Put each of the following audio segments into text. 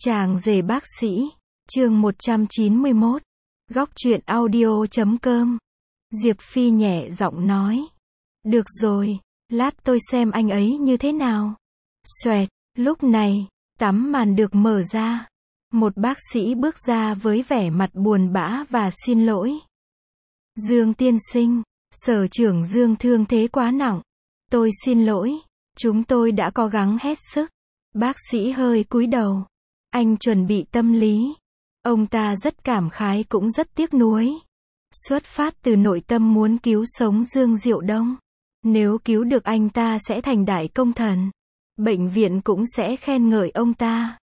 Chàng rể bác sĩ, chương 191, góc truyện audio.com. Diệp Phi nhẹ giọng nói. Được rồi, lát tôi xem anh ấy như thế nào. Xoẹt, lúc này, tấm màn được mở ra. Một bác sĩ bước ra với vẻ mặt buồn bã và xin lỗi. Dương tiên sinh, sở trưởng Dương thương thế quá nặng. Tôi xin lỗi, chúng tôi đã cố gắng hết sức. Bác sĩ hơi cúi đầu. Anh chuẩn bị tâm lý. Ông ta rất cảm khái cũng rất tiếc nuối. Xuất phát từ nội tâm muốn cứu sống Dương Diệu Đông. Nếu cứu được anh ta sẽ thành đại công thần. Bệnh viện cũng sẽ khen ngợi ông ta.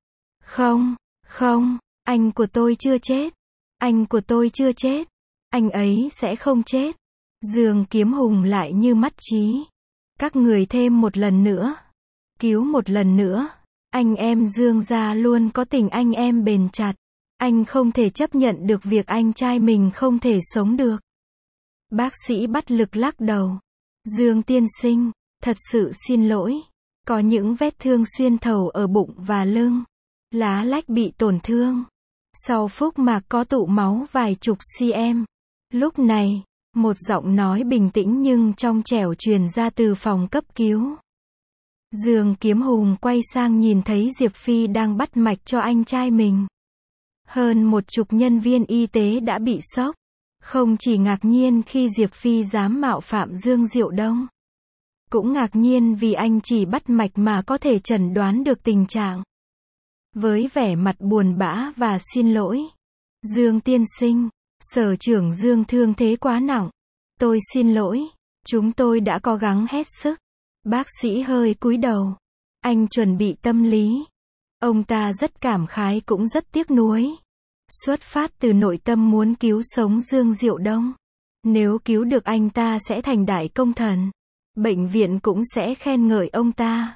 Không, anh của tôi chưa chết. Anh của tôi chưa chết. Anh ấy sẽ không chết. Dương Kiếm Hùng lại như mắt trí. Các người thêm một lần nữa. Cứu một lần nữa. Anh em Dương gia luôn có tình anh em bền chặt. Anh không thể chấp nhận được việc anh trai mình không thể sống được. Bác sĩ bất lực lắc đầu. Dương tiên sinh, thật sự xin lỗi. Có những vết thương xuyên thấu ở bụng và lưng. Lá lách bị tổn thương. Sau phúc mạc có tụ máu vài chục cm. Lúc này, một giọng nói bình tĩnh nhưng trong trẻo truyền ra từ phòng cấp cứu. Dương Kiếm Hùng quay sang nhìn thấy Diệp Phi đang bắt mạch cho anh trai mình. Hơn 10 nhân viên y tế đã bị sốc. Không chỉ ngạc nhiên khi Diệp Phi dám mạo phạm Dương Diệu Đông. Cũng ngạc nhiên vì anh chỉ bắt mạch mà có thể chẩn đoán được tình trạng. Với vẻ mặt buồn bã và xin lỗi. Dương tiên sinh, sở trưởng Dương thương thế quá nặng. Tôi xin lỗi, chúng tôi đã cố gắng hết sức. Bác sĩ hơi cúi đầu. Anh chuẩn bị tâm lý. Ông ta rất cảm khái cũng rất tiếc nuối. Xuất phát từ nội tâm muốn cứu sống Dương Diệu Đông. Nếu cứu được anh ta sẽ thành đại công thần. Bệnh viện cũng sẽ khen ngợi ông ta.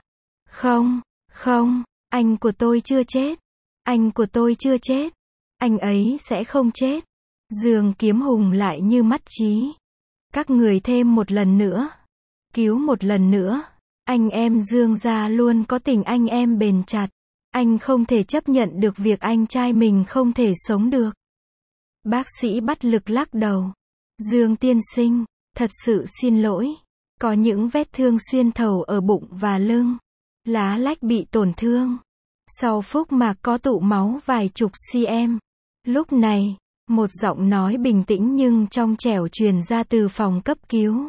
Không, anh của tôi chưa chết. Anh của tôi chưa chết. Anh ấy sẽ không chết. Dương Kiếm Hùng lại như mắt trí. Các người thêm một lần nữa. Cứu một lần nữa. Anh em Dương gia luôn có tình anh em bền chặt. Anh không thể chấp nhận được việc anh trai mình không thể sống được. Bác sĩ bất lực lắc đầu. Dương tiên sinh, thật sự xin lỗi. Có những vết thương xuyên thấu ở bụng và lưng. Lá lách bị tổn thương. Sau phúc mạc có tụ máu vài chục cm. Lúc này, một giọng nói bình tĩnh nhưng trong trẻo truyền ra từ phòng cấp cứu.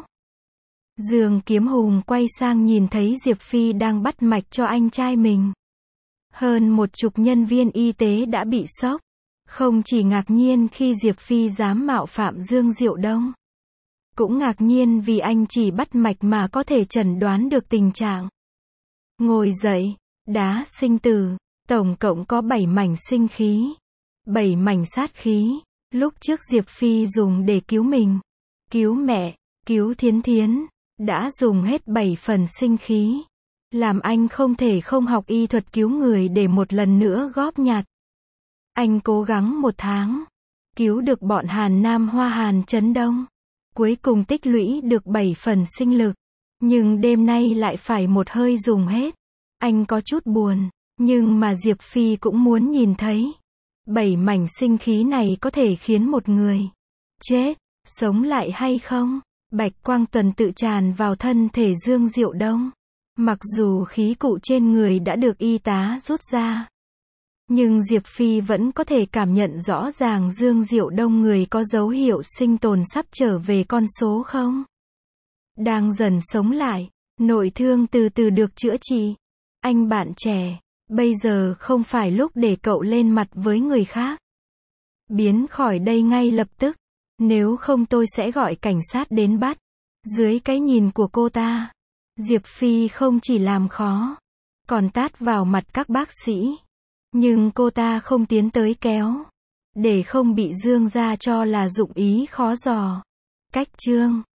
Dương Kiếm Hùng quay sang nhìn thấy Diệp Phi đang bắt mạch cho anh trai mình. Hơn 10 nhân viên y tế đã bị sốc. Không chỉ ngạc nhiên khi Diệp Phi dám mạo phạm Dương Diệu Đông. Cũng ngạc nhiên vì anh chỉ bắt mạch mà có thể chẩn đoán được tình trạng. Ngồi dậy, đá sinh tử, tổng cộng có 7 mảnh sinh khí. 7 mảnh sát khí, lúc trước Diệp Phi dùng để cứu mình, cứu mẹ, cứu Thiến Thiến, đã dùng hết 7 phần sinh khí. Làm anh không thể không học y thuật cứu người để một lần nữa góp nhặt. Anh cố gắng 1 tháng, cứu được bọn Hàn Nam Hoa Hàn Trấn Đông. Cuối cùng tích lũy được 7 phần sinh lực. Nhưng đêm nay lại phải một hơi dùng hết. Anh có chút buồn, nhưng mà Diệp Phi cũng muốn nhìn thấy. 7 mảnh sinh khí này có thể khiến một người chết, sống lại hay không? Bạch quang tuần tự tràn vào thân thể Dương Diệu Đông. Mặc dù khí cụ trên người đã được y tá rút ra. Nhưng Diệp Phi vẫn có thể cảm nhận rõ ràng Dương Diệu Đông người có dấu hiệu sinh tồn sắp trở về con số 0. Đang dần sống lại, nội thương từ từ được chữa trị. Anh bạn trẻ, bây giờ không phải lúc để cậu lên mặt với người khác. Biến khỏi đây ngay lập tức, nếu không tôi sẽ gọi cảnh sát đến bắt. Dưới cái nhìn của cô ta, Diệp Phi không chỉ làm khó, còn tát vào mặt các bác sĩ. Nhưng cô ta không tiến tới kéo, để không bị Dương gia cho là dụng ý khó dò. Cách chương